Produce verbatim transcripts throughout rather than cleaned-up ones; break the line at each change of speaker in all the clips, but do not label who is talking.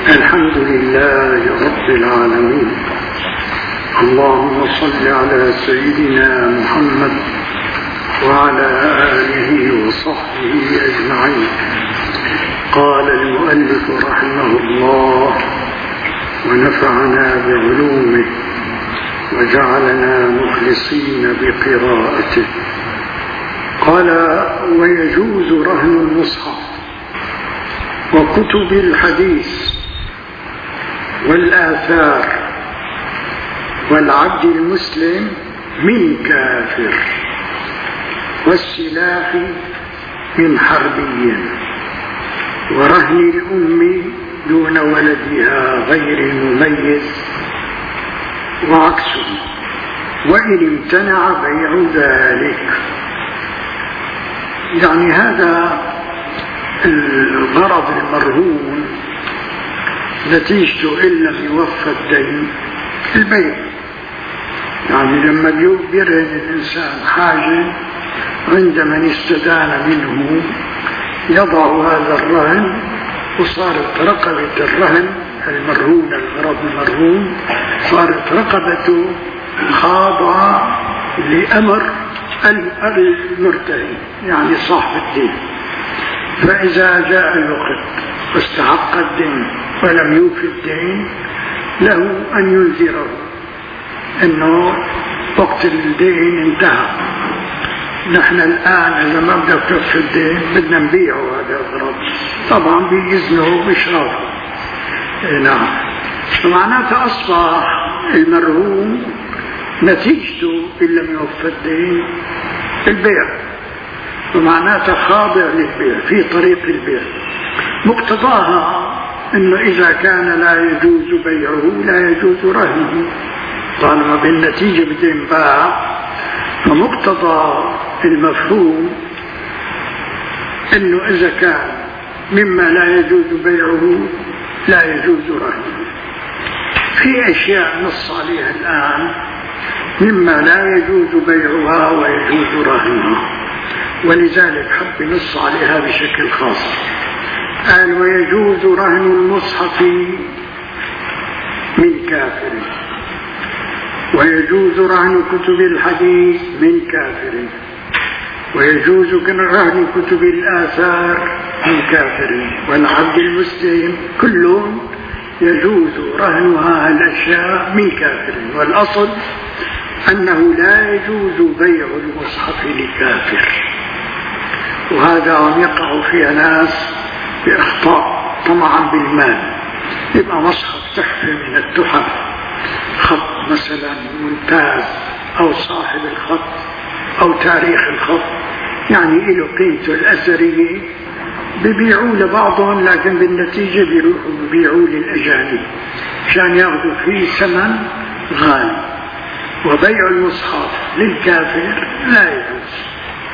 الحمد لله رب العالمين. اللهم صل على سيدنا محمد وعلى آله وصحبه أجمعين. قال المؤلف رحمه الله ونفعنا بعلومه وجعلنا مخلصين بقراءته. قال ويجوز رهن المصحف وكتب الحديث والآثار والعبد المسلم من كافر والسلاح من حربي ورهن الأم دون ولدها غير المميز وعكسه وإن امتنع بيع ذلك. يعني هذا الغرض المرهون نتيجته إن لم يوفى الدين البيع. يعني لما يرهن الإنسان حاجة عند من استدان منه يضع هذا الرهن وصارت رقبة الرهن المرهون الغرض المرهون صارت رقبته خاضعة لأمر المرتهن يعني صاحب الدين. فإذا جاء الوقت واستحق الدين ولم يوفي الدين له أن ينذره أنه وقت الدين انتهى. نحن الآن إذا ما بدك توفي الدين بدنا نبيعه هذا الغرض، طبعا بإذنه وإشرافه. نعم، فمعناته أصبح المرهون نتيجته إن لم يوفى الدين البيع، ومعناته خاضع للبيع في طريق البيع. مقتضاها أنه إذا كان لا يجوز بيعه لا يجوز رهنه طالما بالنتيجة بدين باع. فمقتضى المفهوم أنه إذا كان مما لا يجوز بيعه لا يجوز رهنه. في أشياء نص عليها الآن مما لا يجوز بيعها ويجوز رهنها، ولذلك حب نص عليها بشكل خاص. قال ويجوز رهن المصحف من كافر ويجوز رهن كتب الحديث من كافر ويجوز رهن كتب الآثار من كافر والعبد المسلم كلهم يجوز رهنها الأشياء من كافر. والأصل أنه لا يجوز بيع المصحف لكافر، وهذا عم يقع فيها ناس بأخطاء طمعا بالمال. يبقى مصحف تحفة من التحف، خط مثلا ممتاز أو صاحب الخط أو تاريخ الخط يعني له قيمته الأثرية، ببيعوا لبعضهم لكن بالنتيجة بيروحوا ببيعوا للأجانب عشان ياخذوا فيه ثمن غالي. وبيع المصحف للكافر لا يجوز.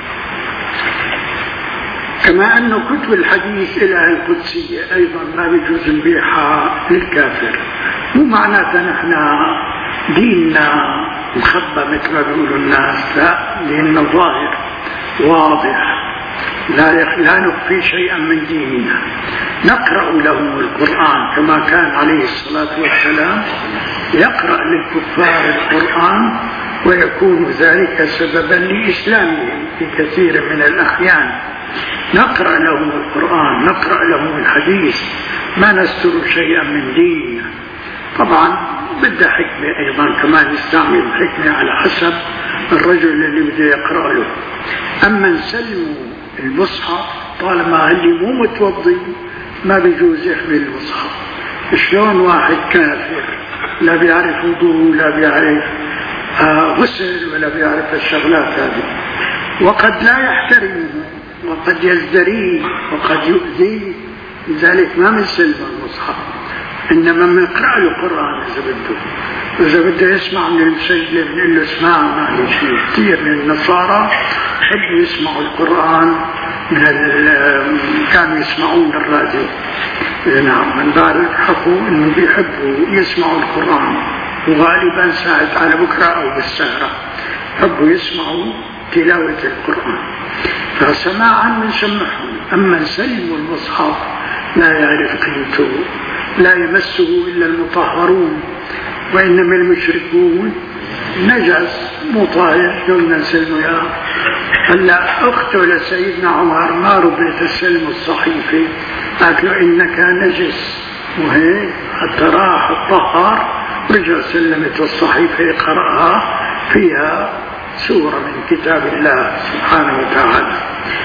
كما أن كتب الحديث إلى القدسية أيضا ما بيجوز نبيعها للكافر. مو معناتها نحن ديننا مخبى مثل ما بيقولوا الناس، لا، ديننا ظاهر واضح، لا لا نخفي شيئا من ديننا. نقرأ لهم القرآن كما كان عليه الصلاة والسلام يقرأ للكفار القرآن ويكون ذلك سببا لإسلامهم في كثير من الأحيان. نقرأ لهم القرآن، نقرأ لهم الحديث، ما نستر شيئا من ديننا. طبعا بدها حكمة أيضا، كمان نستعمل الحكمة على حسب الرجل اللي بده يقرأ له. أما نسلموا المصحف طالما اللي مو متوضي ما بيجوز يحمل المصحف. شلون واحد كافر لا بيعرف وضوء لا بيعرف آه غسل ولا بيعرف الشغلات هذه، وقد لا يحترمه وقد يزدريه وقد يؤذيه، لذلك ما بنسلم المصحف، إنما من يقرأ له القرآن إذا بده. إذا بده يسمع من المسجل بنقول له اسمع معلش. كثير من النصارى حبوا يسمعوا القرآن من كانوا يسمعون الراديو. نعم، من بارك حكوا إنه بيحبوا يسمعوا القرآن، وغالبا ساعد على بكرة أو بالسهرة حبوا يسمعوا تلاوة القرآن، فسماعا بنسمعهم. أما نسلم المصحف لا يعرف قيمته لا يمسه إلا المطهرون وإنما المشركون نجس مو طاهر. قلنا نسلمه يا هلا أخته لسيدنا عمر ما رضيت تسلم الصحيفة، قالت له إنك نجس، وهيك حتى راح الطهر رجع سلمت الصحيفة قرأها فيها سورة من كتاب الله سبحانه وتعالى.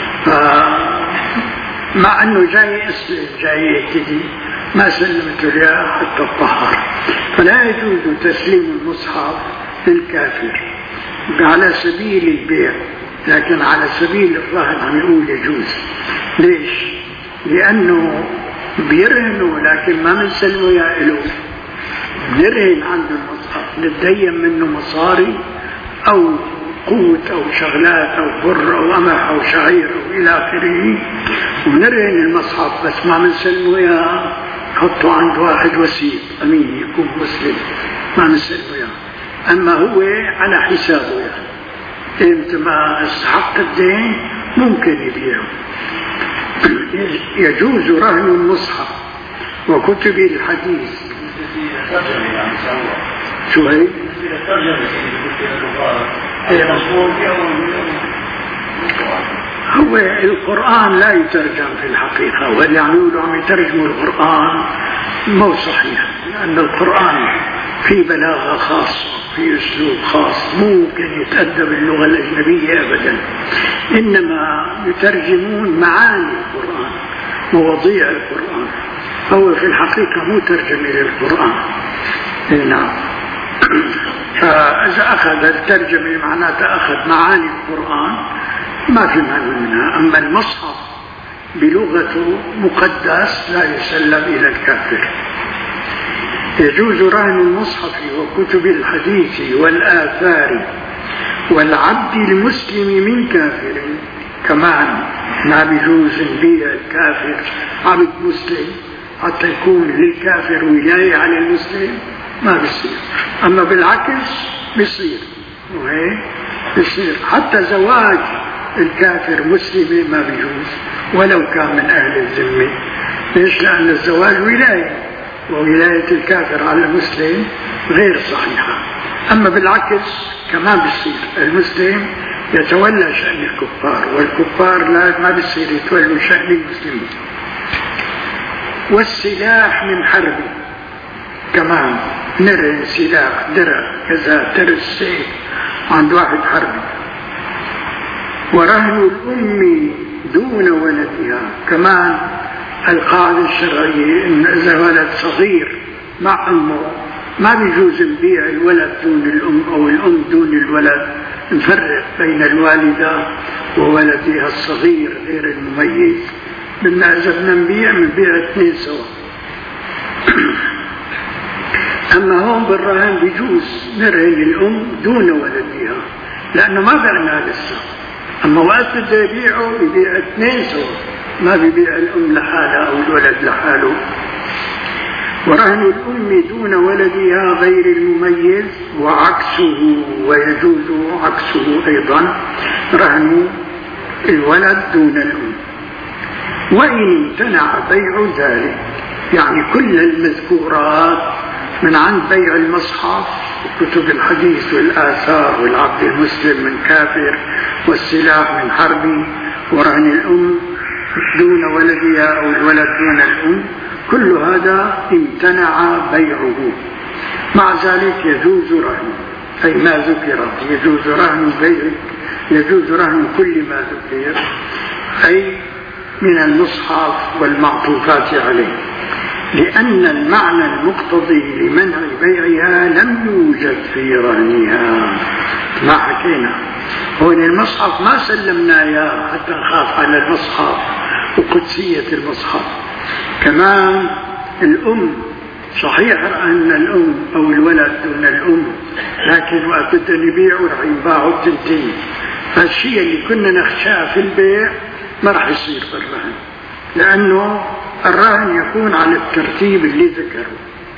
مع أنه جاي أسلم جاي يهتدي ما سلمته لها حتى الطهر. فلا يجوز تسليم المصحف للكافر على سبيل البيع، لكن على سبيل الرهن عم يقول يجوز. ليش؟ لأنه بيرهنوا لكن ما بنسلمه يا إله، بنرهن عنده المصحف نتدين منه مصاري أو قوت أو شغلات أو بر أو قمح أو شعير أو إلى آخره، ونرهن المصحف بس ما بنسلمه يا حطه عند واحد وسيط أمين يكون مسلم، ما بنسلمه يا. أما هو على حسابه يعني إمتى ما استحق الدين ممكن يبيعه. يجوز رهن المصحف وكتب الحديث. شو هي؟ هو القرآن لا يترجم في الحقيقة، واللي عم يقولوا عم يترجموا القرآن مو صحيح، لأن القرآن في بلاغة خاصة في أسلوب خاص ممكن يتأدب اللغة الأجنبية أبدا، إنما يترجمون معاني القرآن مواضيع القرآن. هو في الحقيقة مو ترجمة للقرآن. نعم. فإذا أخذ الترجمة معناته أخذ معاني القرآن ما في معنى منها. أما المصحف بلغته مقدس لا يسلم إلى الكافر. يجوز رهن المصحف وكتب الحديث والآثار والعبد المسلم من كافر. كمان ما بيجوز نبيع الكافر عبد مسلم حتى يكون للكافر ولاية على المسلم، ما بيصير. أما بالعكس بيصير، وهي بيصير حتى زواج الكافر مسلمة ما بيجوز ولو كان من أهل الذمة. ليش؟ لأن الزواج ولاية، وولاية الكافر على المسلم غير صحيحة. أما بالعكس كمان بيصير المسلم يتولى شأن الكفار، والكفار لا ما بيصير يتولوا شأن المسلمين. والسلاح من حرب كمان نرهن سلاح درع كذا ترس سيف عند واحد حربي. ورهن الأم دون ولدها كمان القاعدة الشرعية إن إذا ولد صغير مع أمه ما بيجوز نبيع الولد دون الأم أو الأم دون الولد، نفرق بين الوالدة وولدها الصغير غير المميز. بدنا إذا بدنا نبيع بنبيع اثنين سوا. أما هون بالرهن بيجوز نرهن الأم دون ولدها لأنه ما بعناها لسه. أما وقت بده يبيعه يبيع اثنين سوا، ما بيبيع الأم لحالها أو الولد لحاله. ورهن الأم دون ولدها غير المميز وعكسه، ويجوز عكسه أيضا رهن الولد دون الأم. وإن امتنع بيع ذلك، يعني كل المذكورات من عند بيع المصحف وكتب الحديث والآثار والعبد المسلم من كافر والسلاح من حربي ورهن الأم دون ولدها أو الولد دون الأم، كل هذا امتنع بيعه. مع ذلك يجوز رهن أي ما ذكر، يجوز رهن بيع، يجوز رهن كل ما ذكر أي من المصحف والمعطوفات عليه، لأن المعنى المقتضي لمنع بيعها لم يوجد في رهنها. ما حكينا هون المصحف ما سلمنا إياه حتى نخاف على المصحف وقدسية المصحف. كمان الأم صحيح أن الأم أو الولد دون الأم، لكن وقت بدنا نبيعه رح ينباعوا التنتين. فالشيء اللي كنا نخشاه في البيع ما رح يصير في الرهن، لأنه الرهن يكون على الترتيب اللي ذكره.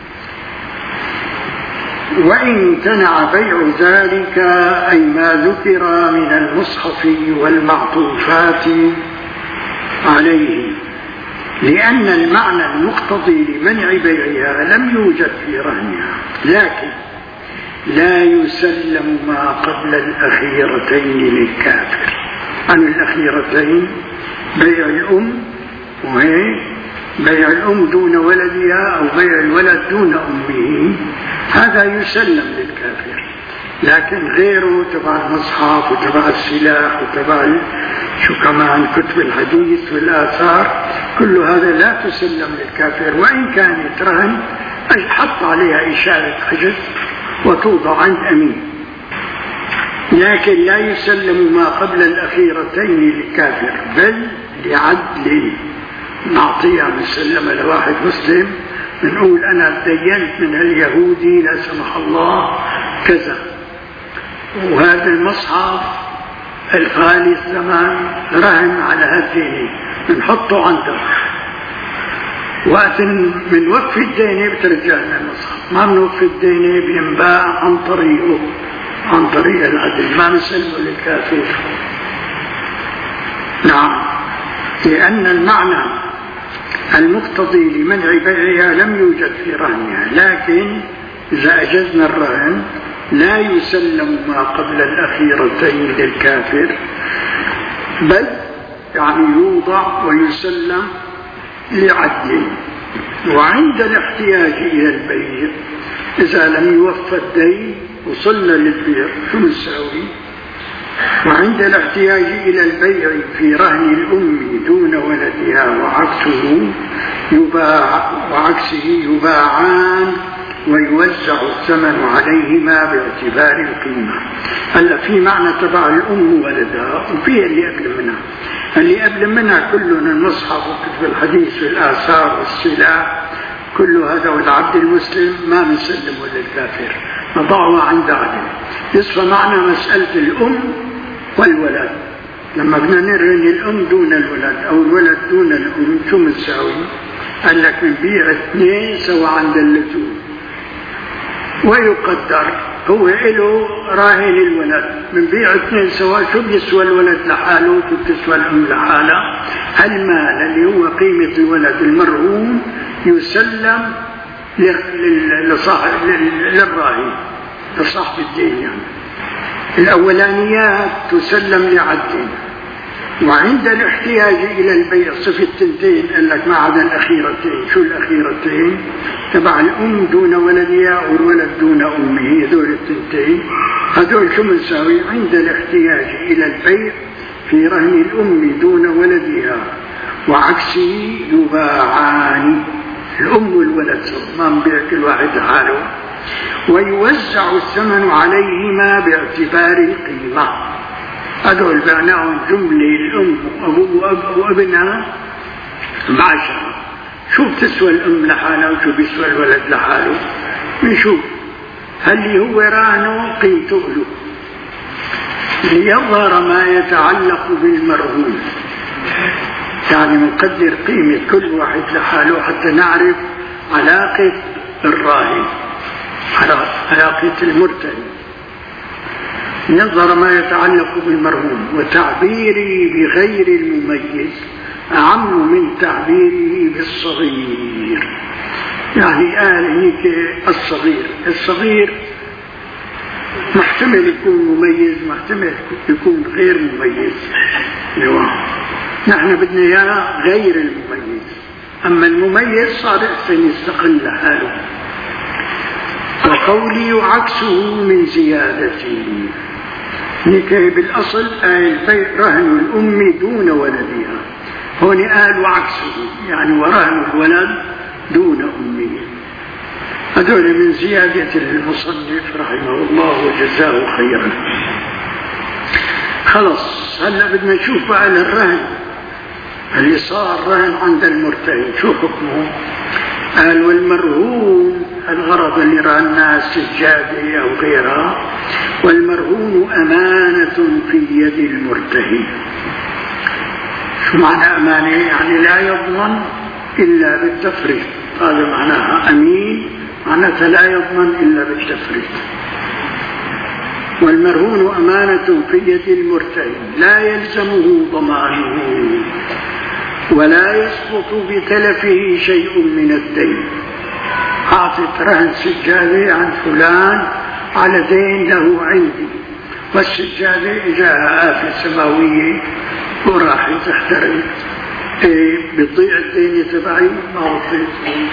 وإن امتنع بيع ذلك أي ما ذكر من المصحف والمعطوفات عليه، لأن المعنى المقتضي لمنع بيعها لم يوجد في رهنها، لكن لا يسلم ما قبل الأخيرتين للكافر. عن الأخيرتين بيع الأم وهي بيع الأم دون ولدها أو بيع الولد دون أمه، هذا يسلم للكافر. لكن غيره تبع المصحف وتبع السلاح وتبع شو كمان كتب الحديث والآثار، كل هذا لا تسلم للكافر، وإن كان يترهن حط عليها إشارة حجز وتوضع عند أمين، لكن لا يسلم ما قبل الأخيرتين للكافر، بل لعدل. نعطيها مسلمة لواحد مسلم، بنقول أنا تدينت من اليهودي لا سمح الله كذا، وهذا المصحف الغالي الزمان رهن على هالديني، بنحطه عندك، وقت من وقف الديني بترجع لنا المصحف، ما من وقف الديني بينباع عن طريقه، عن طريق العدل، ما نسلمه للكافر. نعم، لأن المعنى المقتضي لمنع بيعها لم يوجد في رهنها، لكن إذا أجزنا الرهن لا يسلم ما قبل الأخيرتين للكافر، بل يعني يوضع ويسلم لعدل. وعند الاحتياج إلى البيع إذا لم يوفى الدين وصلنا للبيع شو نساوي؟ وعند الاحتياج إلى البيع في رهن الأم دون ولدها وعكسه يباع وعكسه يباعان ويوزع الثمن عليهما باعتبار القيمة. هلا في معنى تبع الأم ولدها، وفي اللي قبل منها. اللي قبل منها كلهم المصحف وكتب الحديث والآثار والسلاح، كل هذا والعبد المسلم ما بنسلمه للكافر، نضعه عند عدل. يصفى معنا مسألة الأم والولد، لما بدنا نرهن الأم دون الولد أو الولد دون الأم شو بنساوي؟ قال لك بنبيع اثنين سوا عند اللزوم، ويقدر هو له راهن الولد، بنبيع اثنين سوا، شو بيسوى الولد لحاله شو بتسوى الأم لحالها. المال اللي هو قيمة الولد المرهون يسلم لصاحب للراهن لصاحب الدين، يعني الأولانيات تسلم لعدل. وعند الاحتياج إلى البيع صفة التنتين قال لك ما عدا الأخيرتين. شو الأخيرتين؟ تبع الأم دون ولدها والولد دون أمه، هذول التنتين هذول شو بنساوي؟ عند الاحتياج إلى البيع في رهن الأم دون ولدها وعكسه يباعان، الأم والولد سوا، ما نبيع كل واحد لحاله، ويوزع الثمن عليهما باعتبار القيمة. هذول بعناهم جملة الأم وأبوه وابنها بعشرة، شو بتسوى الأم لحالها وشو بيسوى الولد لحاله؟ بنشوف هل هو رهنه قيمته له ليظهر ما يتعلق بالمرهون، يعني نقدر قيمة كل واحد لحاله حتى نعرف علاقة الراهن، علاقة المرتهن، يظهر ما يتعلق بالمرهون. وتعبيري بغير المميز أعم من تعبيره بالصغير، يعني قال هيك الصغير، الصغير محتمل يكون مميز، محتمل يكون غير مميز، نحن بدنا إياه غير المميز، أما المميز صار إحسن يستقل لحاله. وقولي عكسه من زيادته، هيك بالأصل آل البيع رهن الأم دون ولدها، هون قال وعكسه يعني ورهن الولد دون أمه. هذول من زيادة المصنف رحمه الله وجزاه خيرا. خلص هلا بدنا نشوف بقى الرهن اللي صار رهن عند المرتهن شو حكمه. قال والمرهون الغرض اللي رهناه السجادة أو غيرها، والمرهون أمانة في يد المرتهن. شو معنى أمانة؟ يعني لا يضمن إلا بالتفريط، هذا معناها أمين، معناتها لا يضمن إلا بالتفريط. والمرهون أمانة في يد المرتهن لا يلزمه ضمانه، ولا يسقط بتلفه شيء من الدين. أعطت رهن سجادة عن فلان على دين له عندي، والسجادة جاءها آفة سماوية وراحت تحترق، إيه بتضيع الدين تبعي؟ ما وطيت.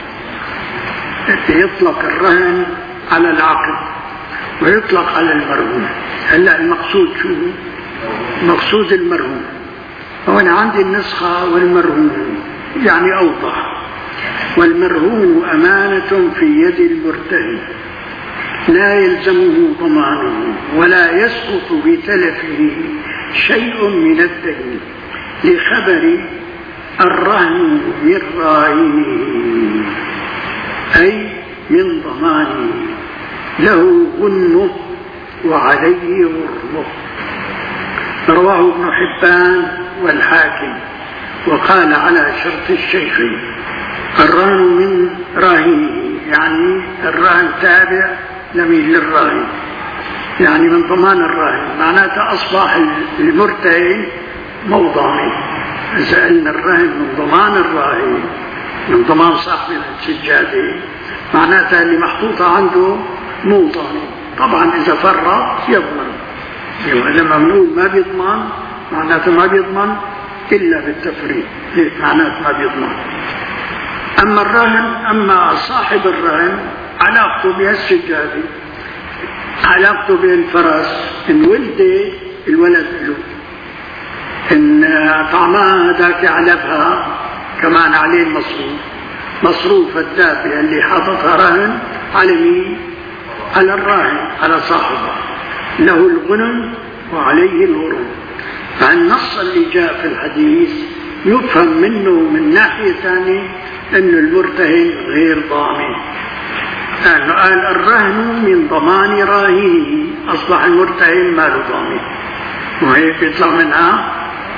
يطلق الرهن على العقد ويطلق على المرهون. هلا المقصود شو؟ مقصود المرهون. وأنا عندي النسخة والمرهون يعني أوضح. والمرهون أمانة في يد المرتهن لا يلزمه ضمانه ولا يسقط بتلفه شيء من الدين، لخبر الرهن من راهنه أي من ضمانه، له غنمه وعليه غرمه. رواه ابن حبان والحاكم وقال على شرط الشيخين. الرهن من راهنه يعني الرهن تابع لمين؟ للراهن، يعني من ضمان الراهن، معناته أصبح المرتهن مو ضامن. إذا قلنا الرهن من ضمان الراهن، من ضمان صاحب السجادة، معناتها اللي محطوطة عنده مو ضامن. طبعا إذا فرط يضمن. لما بنقول ما بيضمن معناته ما بيضمن إلا بالتفريط، هيك معناته ما بيضمن. أما الرهن، أما صاحب الرهن علاقته بهالسجادة، علاقته بالفرس، إن ولده الولد له، إن طعمها هذاك علبها كمان عليه المصروف، مصروف الدابة اللي حاططها رهن على مين؟ على الراهن، على صاحبه، له الغنم وعليه الغرم. فالنص اللي جاء في الحديث يفهم منه من ناحية ثانية أن المرتهن غير ضامن، لأنه قال الرهن من ضمان راهنه، أصبح المرتهن ما له ضامن، وهيك يطلع منها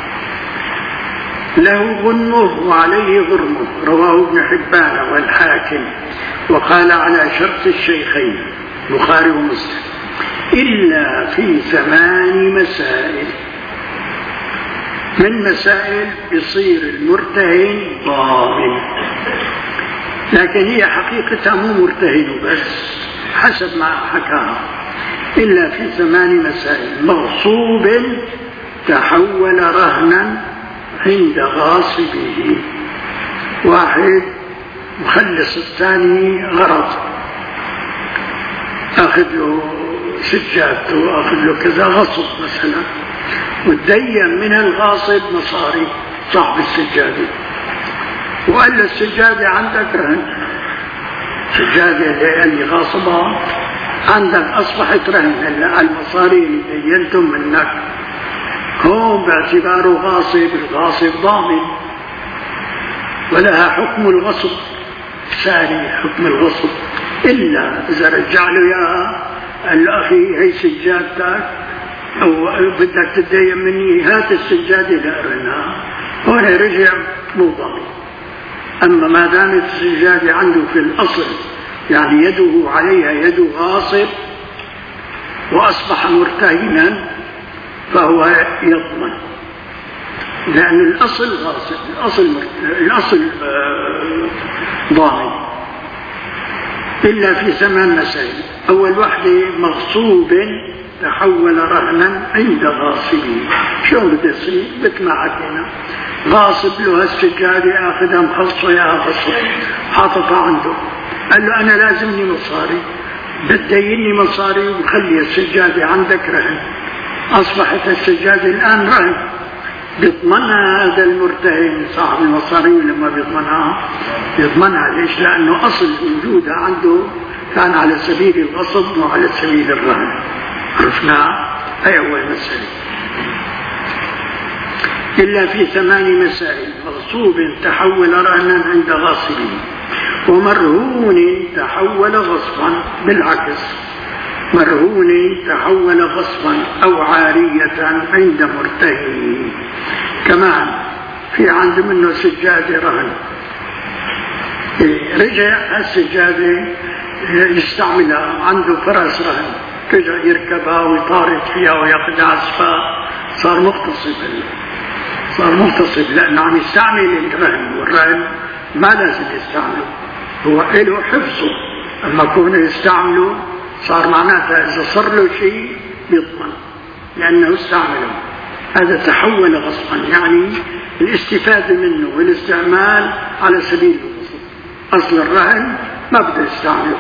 له غنمه وعليه غرمه. رواه ابن حبان والحاكم وقال على شرط الشيخين البخاري ومسلم، إلا في ثمان مسائل. من مسائل يصير المرتهن ضامن، لكن هي حقيقتها مو مرتهن بس حسب ما حكاها. إلا في ثمان مسائل: مغصوب تحول رهنا عند غاصبه، واحد مخلص الثاني غرض، أخذ له سجادته، أخذ له كذا، غصب مثلا، وتدين من الغاصب مصاري صاحب السجادة، وقال له السجادة عندك رهن، السجادة اللي غاصبها عندك أصبحت رهن، هلا المصاري اللي دينتم منك هون باعتباره غاصب، الغاصب ضامن ولها حكم الغصب، ساري حكم الغصب، إلا إذا رجع له إياها قال له أخي هي سجادتك أو بدك تدين مني، هات السجادة لأرنها، هون رجع مو ضامن. أما ما دامت السجادة عنده في الأصل يعني يده عليها يد غاصب وأصبح مرتهنا فهو يضمن، لأن الأصل غاصب، الأصل الأصل ضامن. إلا في ثمان مسائل. أول وحدة: مغصوب تحول رهنا عند غاصبه. شو بده يصير؟ مثل ما حكينا، غاصب له هالسجادة آخذها مخلصة يا غصب، حاططها عنده، قال له أنا لازمني مصاري، بتديني مصاري وخلي السجادة عندك رهن، أصبحت السجادة الآن رهن، بيضمنها هذا المرتهن صاحب المصاري ولا ما بيضمنها؟ بيضمنها. ليش؟ لأنه أصل وجودها عنده كان على سبيل الغصب وعلى سبيل الرهن. عرفنا؟ هي أول مسألة. إلا في ثمان مسائل: مغصوب تحول رهنا عند غاصبه، ومرهون تحول غصبا، بالعكس مرهون تحول غصبا أو عارية عند مرتهن. كمان في عند منه سجادة رهن، رجع السجادة يستعملها، عنده فرس رهن، رجع يركبها ويطارد فيها ويأخذ عزفها، صار مغتصب. صار مغتصب لأنه عم يستعمل الرهن، والرهن ما لازم يستعمله، هو له حفظه، أما كونه يستعمله صار معناته إذا صار له شيء يضمن لأنه استعمله. هذا تحول غصبا، يعني الاستفادة منه والاستعمال على سبيل الغصب. أصل الرهن ما بده يستعمله.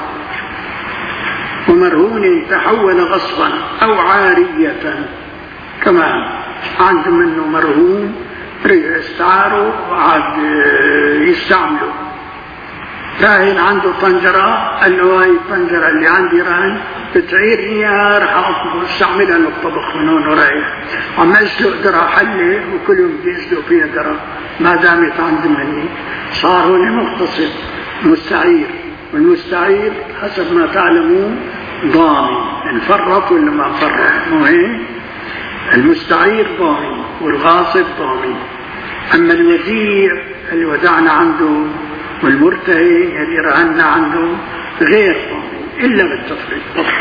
ومرهون تحول غصبا أو عارية، كمان عنده منه مرهون رجع استعاره وعاد يستعمله. راهن عنده طنجرة، قال له هاي الطنجرة اللي عندي راهن بتعيرني راح استعملها للطبخ من هون ورايح، عم اسلق درة حلة وكل يوم بدي اسلق فيها درة ما دامت عندي مني. صار هون مغتصب مستعير، والمستعير حسب ما تعلمون ضامن، انفرط ولا ما فرط مو هيك؟ المستعير ضامن والغاصب ضامن. أما الوديع اللي ودعنا عنده والمرتهن اللي رهنا عنده غير ضامن إلا بالتفريط طبعا.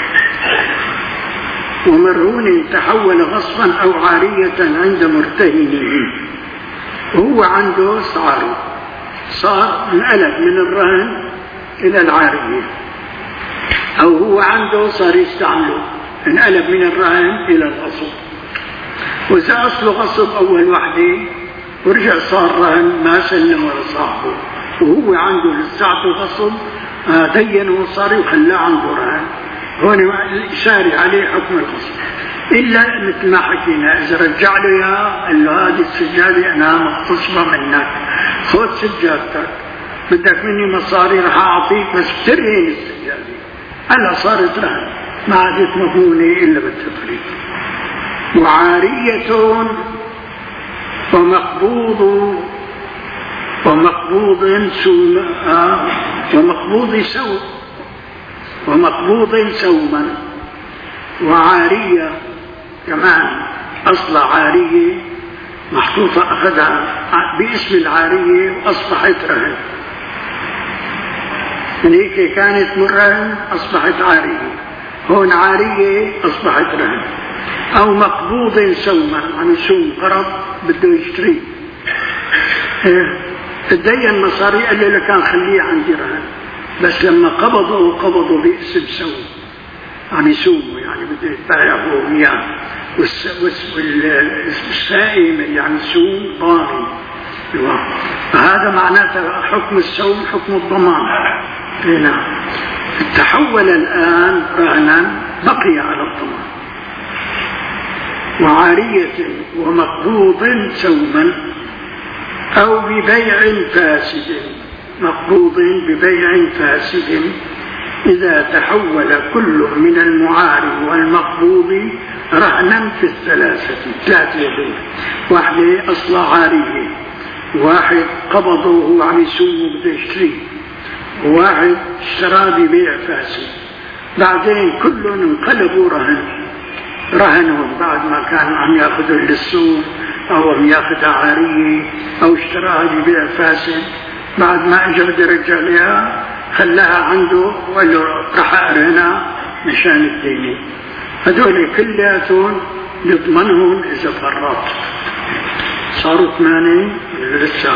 ومرهون تحول غصبا أو عارية عند مرتهنه، وهو عنده صار صار انقلب من الرهن إلى العارية، أو هو عنده صار يستعمله انقلب من الرهن إلى الغصب. وإذا أصله غصب أول وحدة ورجع صار رهن ما سلمه لصاحبه، وهو عنده لساعته غصب دينه وصار وخلاه عنده رهن، هون الإشارة عليه حكم الغصب. إلا مثل ما حكينا إذا رجع له إياه قال له هذه السجادة أنا مغتصبة منك، خذ سجادتك، بدك مني مصاري رح أعطيك بس بترهن السجادة. هلا صارت رهن ما عادت مضمونة إلا بالتفريط. وعارية ومقبوض ومقبوض سوم ومقبوض سوم ومقبوض سوما. وعارية كمان أصل عارية محطوطة أخذها باسم العارية وأصبحت رهن، من هيك كانت مرهن أصبحت عارية، هون عارية أصبحت رهن. أو مقبوض سوما، عم يسوم غرض بده يشتري تدين مصاري، قال له لكان خليه عندي رهن، بس لما قبضوا قبضوا باسم سوم، عم يسوموا يعني بده يتبايعوا وياه، والسائم اللي عم يسوم ضامن. فهذا معناته حكم السوم حكم الضمان. هنا تحول الآن رهنا بقي على الضمان. وعارية ومقبوض سوما أو ببيع فاسد، مقبوض ببيع فاسد إذا تحول كل من المعاري والمقبوض رهنا في الثلاثة، ثلاثة يدين، واحدة أصل عارية، واحد قبضه وهو عم يسوم بده يشتري، وواحد اشترى ببيع فاسد، بعدين كلهم انقلبوا رهن رهنهم بعد ما كان عم ياخذوا للسوق أو عم ياخذها عارية أو اشتراها ببيع فاسد، بعد ما اجى بده يرجع لها خلاها عنده وقال له رح أرهنها مشان الدين. هذول كلياتهم يضمنهم إذا فرط. صاروا ثمانية لسه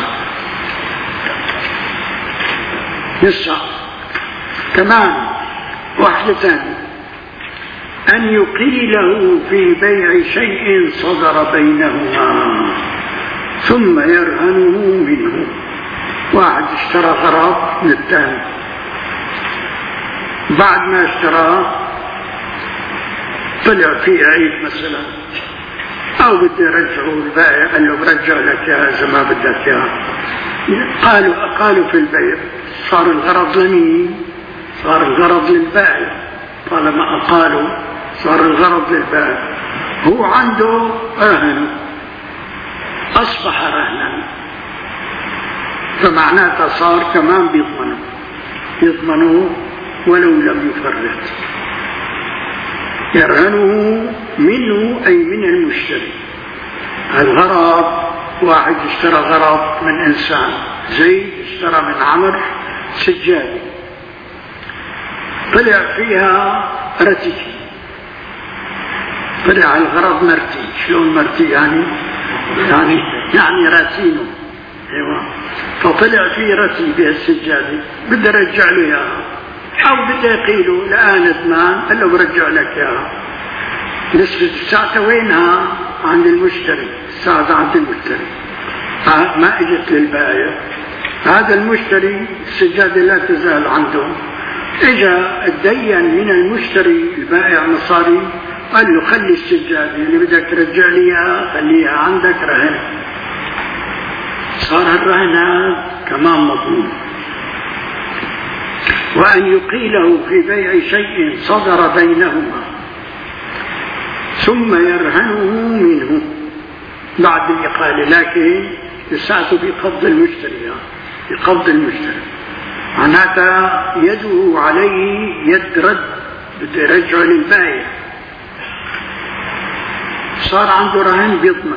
لسه كمان واحدة ثانية، أن يقيله في بيع شيء صدر بينهما ثم يرهنه منه. واحد اشترى غرض من الثاني، بعد ما اشتراه طلع فيه عيب مثلا أو بده يرجعه البائع، قال له برجع لك يا إذا ما بدك يا. قالوا قالوا في البيع صار الغرض لمين؟ صار الغرض للبائع، طالما قالوا صار الغرض للبائع، هو عنده رهن أصبح رهنا، فمعناته صار كمان بيضمنه يضمنه ولو لم يفرط. يرهنه منه أي من المشتري. الغرض واحد اشترى غرض من إنسان، زيد اشترى من عمر سجادة، طلع فيها رتيكي، طلع الغرض مرتي. شلون مرتي يعني؟ يعني يعني راسينه. ايوه. فطلع في رسي بهالسجادة بده رجع له اياها، او بده يقيله الان زمان قال له برجع لك اياها. نسبة الساعة وينها؟ عند المشتري، الساعة عند المشتري ما اجت للبائع. هذا المشتري السجادة لا تزال عنده. اجا الدين من المشتري البائع مصاري، قال له خلي السجادة اللي بدك ترجع لي اياها خليها عندك رهن. صار الرهن كمان مضمون. وأن يقيله في بيع شيء صدر بينهما ثم يرهنه منه بعد الإقالة، لكن لساته بقبض المشتري، بقبض المشتري معناتها يده عليه يد رد، بده يرجعه للبائع. صار عنده رهن بيضمن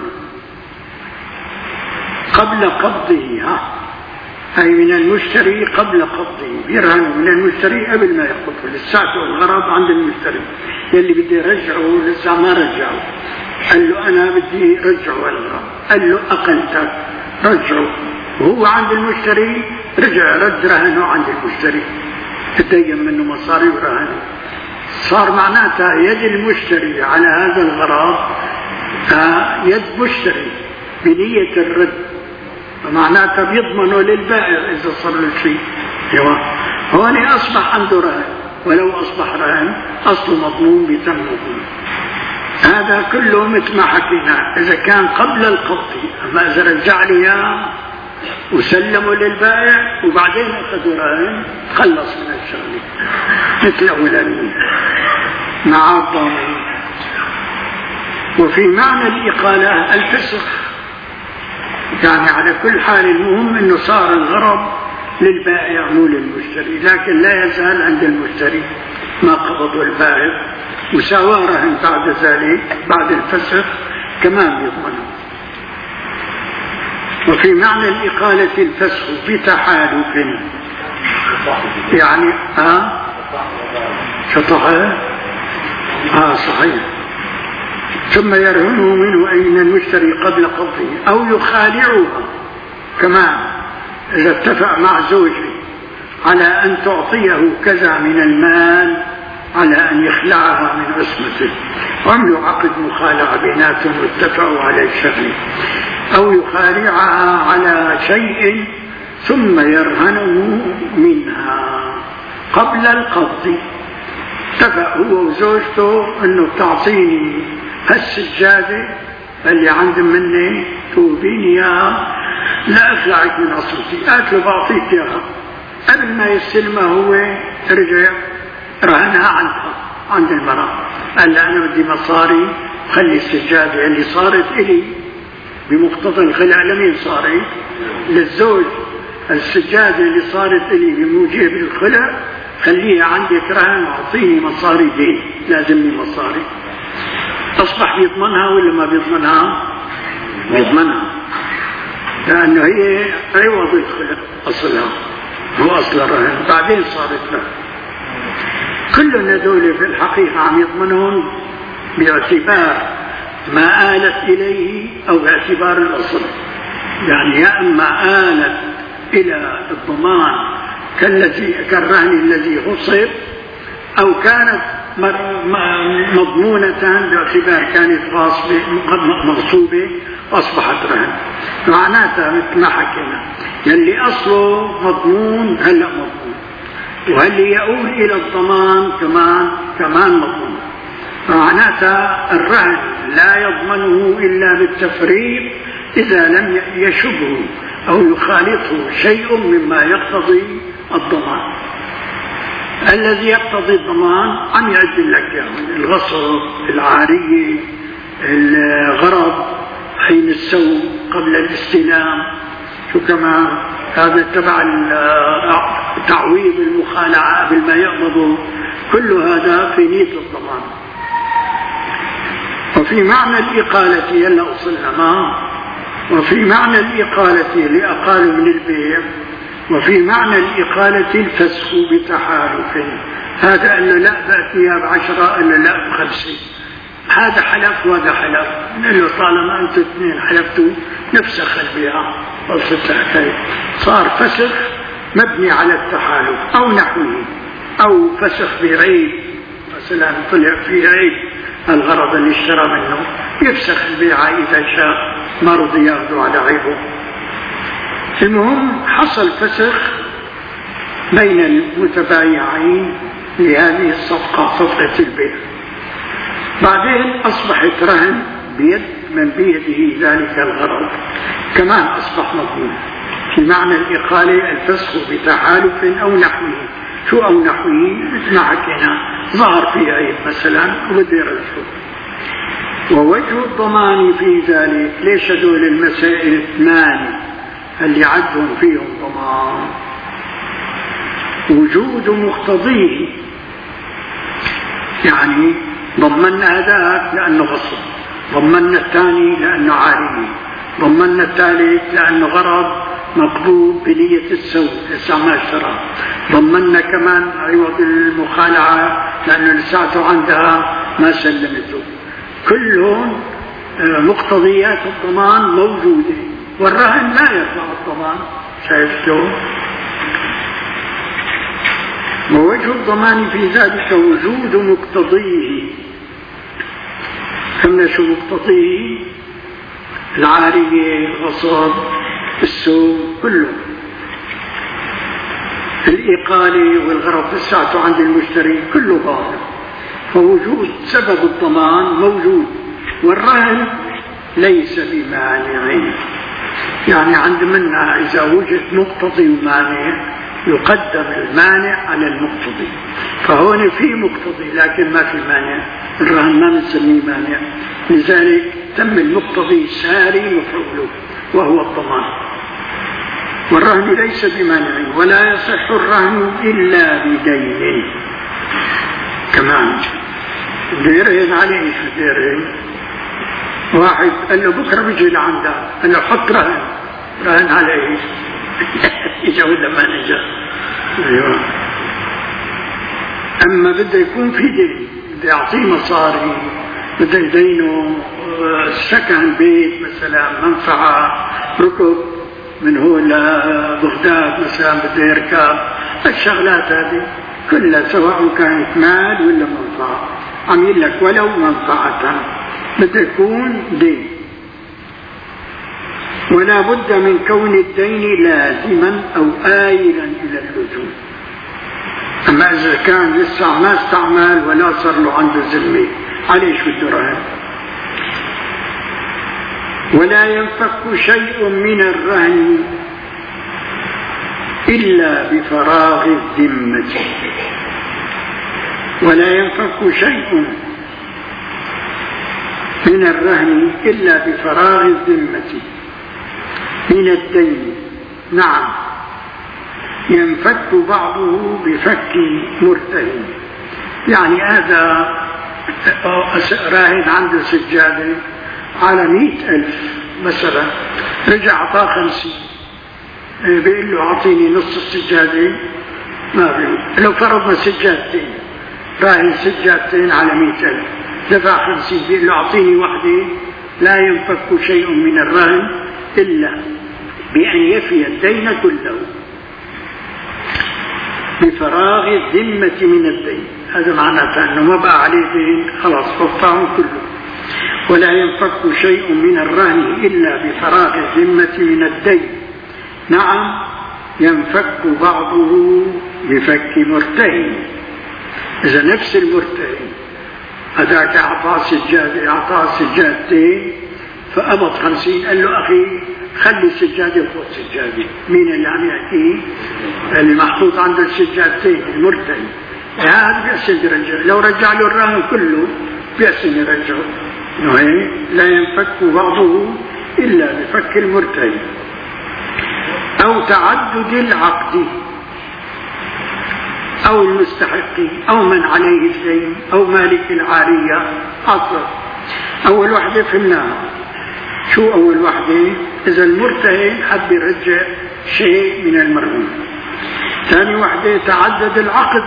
قبل قبضه، ها أي من المشتري قبل قبضه، يرهنه من المشتري قبل ما يقبضه. لساته الغرض عند المشتري يلي بدي يرجعه لسه ما رجعه، قال له أنا بدي رجعه الغرض، قال له أقلتك رجعه، وهو عند المشتري رجع رد رهنه عند المشتري، تدين منه مصاري ورهنه. صار معناتها يد المشتري على هذا الغرض يد مشتري بنية الرد، فمعناتها بيضمنه للبائع إذا صار له شيء. هون أصبح عنده رهن، ولو أصبح رهن أصله مضمون بتم مضمون. هذا كله مثل ما حكينا إذا كان قبل القبض، أما إذا رجع لي وسلموا للبائع وبعدين أخذوا رهن خلص من الشغل مثل أولانية مع الضامن. وفي معنى الإقالة الفسخ، يعني على كل حال المهم أنه صار الغرض للبائع مو للمشتري، لكن لا يزال عند المشتري ما قبضه البائع، وسوى رهن بعد ذلك بعد الفسخ كمان يضمنه. وفي معنى الإقالة الفسخ بتحالف، يعني ها شطحة اه صحيح. ثم يرهنه منه أي من المشتري قبل قبضه، أو يخالعها كمان إذا اتفق مع زوجه على أن تعطيه كذا من المال على أن يخلعها من عصمته، وعملوا عقد مخالعة بيناتهم واتفقوا على الشغل، أو يخالعها على شيء ثم يرهنه منها قبل القبض. اتفق هو وزوجته أنه تعطيني هالسجادة اللي عند مني توبيني إياها لا أخلعك من عصمتي، قالت له بعطيك إياها. قبل ما يستلمها هو رجع رهنها عندها عند المرأة، قال لها أنا بدي مصاري، خلي السجادة اللي صارت إلي بمقتضى الخلع لمين صارت؟ للزوج. السجادة اللي صارت إلي بموجب الخلع خليها عندك رهن واعطيني مصاري دين، لازمني مصاري. أصبح بيضمنها ولا ما بيضمنها؟ بيضمنها، لأنه هي عوض الخلع أصلها، هو أصل الرهن بعدين صارت له. كل هذول في الحقيقة عم يضمنهم باعتبار ما آلت إليه أو باعتبار الأصل، يعني يا أما آلت إلى الضمان كالذي كالرهن الذي غصب، أو كانت مضمونة باعتبار كانت مغصوبة أصبحت رهن. معناتها مثل ما حكينا يلي أصله مضمون هلأ مضمون، وهل يؤول إلى الضمان كمان كمان مضمون. معناتها الرهن لا يضمنه إلا بالتفريط إذا لم يشبه أو يخالطه شيء مما يقتضي الضمان. الذي يقتضي الضمان عم يعد لك يعني الغصب، العارية، الغرض حين السوء قبل الاستلام، شو كمان هذا تبع تعويض المخالعة قبل ما يقبضوا، كل هذا في نية الضمان. وفي معنى الإقالة يلا أصلنا ما وفي معنى الإقالة لأقال من البيع، وفي معنى الإقالة الفسخ بتحالف. هذا قال له لا بأتيها بعشرة، قال له لا بخمسة، هذا حلف وهذا حلف، قال له طالما أنتم اثنين حلفتوا نفسخ البيعة، صار فسخ مبني على التحالف أو نحوه، أو فسخ بعيب، مثلا طلع في عيب الغرض اللي اشترى منه، يفسخ البيعة إذا شاء، ما رضي ياخذ على عيبه. المهم حصل فسخ بين المتبايعين لهذه الصفقة، صفقة البيع. بعدين أصبحت رهن بيد من بيده ذلك الغرض، كمان أصبح مضمون. في معنى الإقالة الفسخ بتحالف أو نحوه. شو أو نحوه؟ مثل ما حكينا، ظهر في عيب مثلا وبده يرجعه. ووجه الضمان في ذلك، ليش هدول المسائل الثمان اللي عدهم فيهم ضمان؟ وجود مقتضيه، يعني ضمننا هذاك لأنه غصب، ضمننا الثاني لأنه عارية، ضمننا الثالث لأنه غرض مقبول بنية السوء لسه ما اشترى، ضمننا كمان عوض المخالعة لأنه لساته عندها ما سلمته. كلهم مقتضيات الضمان موجودة، والرهن لا يرفع الضمان. شايفتوا؟ ووجه الضمان في ذلك وجود مقتضيه. فهمنا شو مقتضيه؟ العارية، الغصب، السوء، كله. الإقالة والغرض لساته عند المشتري كله ظاهر. فوجود سبب الضمان موجود، والرهن ليس بمانع. يعني عند منا إذا وجد مقتضي ومانع يقدم المانع على المقتضي. فهون في مقتضي لكن ما في مانع، الرهن ما بنسميه مانع، لذلك تم المقتضي ساري مفعوله وهو الضمان. والرهن ليس بمانع، ولا يصح الرهن إلا بدين. كمان بده يرهن عليه، شو بده يرهن؟ واحد قال له بكره بيجي لعندك، قال له حط رهن، رهن عليه اجا ولا ما اجا؟ ايوه. اما بده يكون في دين، بده يعطيه مصاري، بده يدينه سكن بيت مثلا، منفعه، ركب من هو لبغداد مثلا بده يركب، الشغلات هذه كلها سواء كانت مال ولا منفعه، عم يقول لك ولو منفعه بده يكون دين. ولا بد من كون الدين لازما أو آيلا إلى اللزوم. أما إذا كان لسه ما استعمل ولا صار له عنده ذمة، عليه شو بده رهن؟ ولا ينفك شيء من الرهن إلا بفراغ الذمة. ولا ينفك شيء من الرهن إلا بفراغ الذمة من الدين. نعم، ينفك بعضه بفك مرتهن. يعني هذا راهن عنده سجادة على مئة ألف مثلا، رجع أعطاه خمسين، بيقول له أعطيني نص السجادة، ما بيقول. لو فرضنا سجادتين، راهن سجادتين على مئة ألف، دفع خمسين، بيقول له أعطيني واحدة. لا ينفك شيء من الرهن إلا بأن يفي الدين كله بفراغ الذمة من الدين. هذا معناته أنه ما بقى عليه دين، خلاص فقطعهم كله. ولا ينفك شيء من الرهن إلا بفراغ الذمة من الدين. نعم، ينفك بعضه بفك مرتهن. إذا نفس المرتهن هذاك أعطاه سجادة، أعطاه سجادتين، فأبط خمسين، قال له أخي خلي السجادة وخذ سجادة. مين اللي عم يحكي؟ اللي محطوط عنده السجادتين، المرتهن. هذا بيأسن يرجع، لو رجع له الرهن كله بيأسن يرجعه. لا ينفك بعضه إلا بفك المرتهن أو تعدد العقد أو المستحق أو من عليه الدين أو مالك العارية. أصلا أول وحدة فهمناها. شو أول وحدة؟ إذا المرتهن حب يرجع شيء من المرهون. ثاني وحدة تعدد العقد.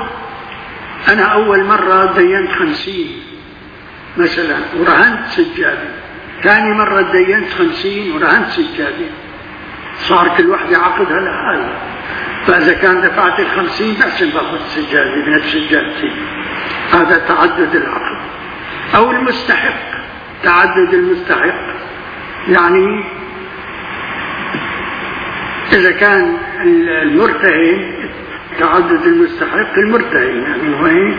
أنا أول مرة دينت خمسين مثلا ورهنت سجادة، ثاني مرة دينت خمسين ورهنت سجادة، صار كل وحدة عقدها لحالها. فإذا كان دفعت الخمسين بس باخذ سجادة من سجادتي. هذا تعدد العقد. أو المستحق، تعدد المستحق يعني إذا كان المرتهن، تعدد المستحق المرتهن يعني وين؟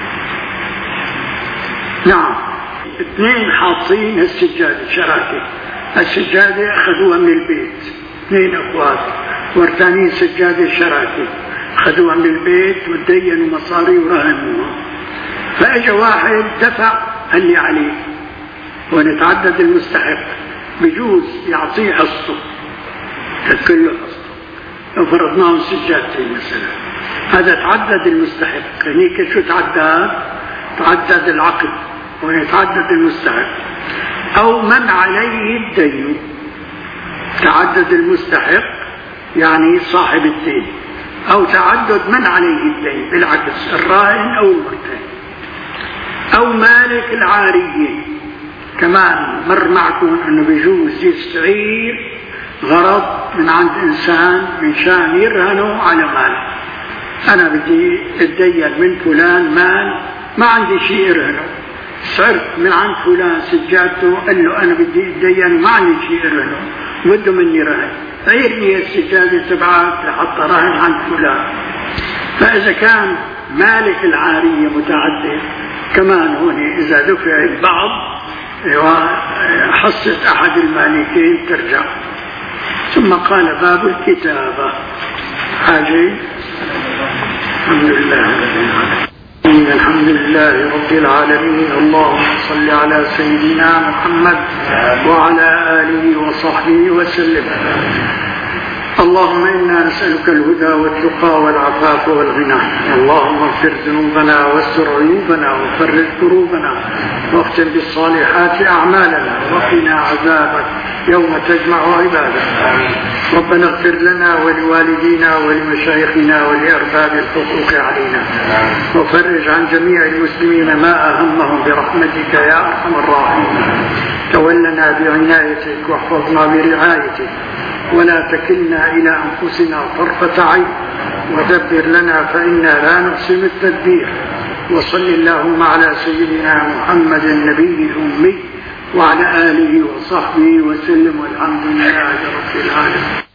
نعم، اثنين حاطين السجادة شراكة، السجادة أخذوها من البيت، اثنين أخوات وارتانين سجادة شراكة، أخذوها من البيت ودينوا مصاري ورهنوها. فأجا واحد دفع اللي عليه ونتعدد المستحق، بجوز يعطيه حصته، تكله حصته، لو فرضناهم سجادتين مثلا، هذا تعدد المستحق. هنيك شو تعدد؟ تعدد العقد ويتعدد المستحق. أو من عليه الدين، تعدد المستحق يعني صاحب الدين، أو تعدد من عليه الدين بالعكس، الراهن أو المرتهن. أو مالك العارية، كمان مر معكم أنه بيجوز يستعير غرض من عند إنسان من شان يرهنه على مال. أنا بدي أتدين من فلان مال، ما عندي شيء أرهنه، صرت من عند فلان سجادته، قال له أنا بدي أتدين ما عندي شيء أرهنه، بده مني رهن، عيرني السجادة تبعك لحط رهن عند فلان. فإذا كان مالك العارية متعدد، كمان هون إذا دفع البعض حصة أحد المالكين ترجع. ثم قال باب الكتابة. حاجة الحمد لله الحمد لله رب العالمين. اللهم صل على سيدنا محمد وعلى آله وصحبه وسلم. اللهم إنا نسألك الهدى والتقى والعفاف والغنى. اللهم اغفر ذنوبنا واستر عيوبنا وفرج كروبنا واختم بالصالحات أعمالنا وقنا عذابك يوم تجمع عبادك. ربنا اغفر لنا ولوالدينا ولمشايخنا ولأرباب الحقوق علينا، وفرج عن جميع المسلمين ما أهمهم برحمتك يا أرحم الراحمين. تولنا بعنايتك واحفظنا برعايتك، ولا تكلنا إلى أنفسنا طرفة عين، ودبر لنا فإنا لا نحسن التدبير. وصل اللهم على سيدنا محمد النبي الأمي وعلى آله وصحبه وسلم، والحمد لله رب العالمين.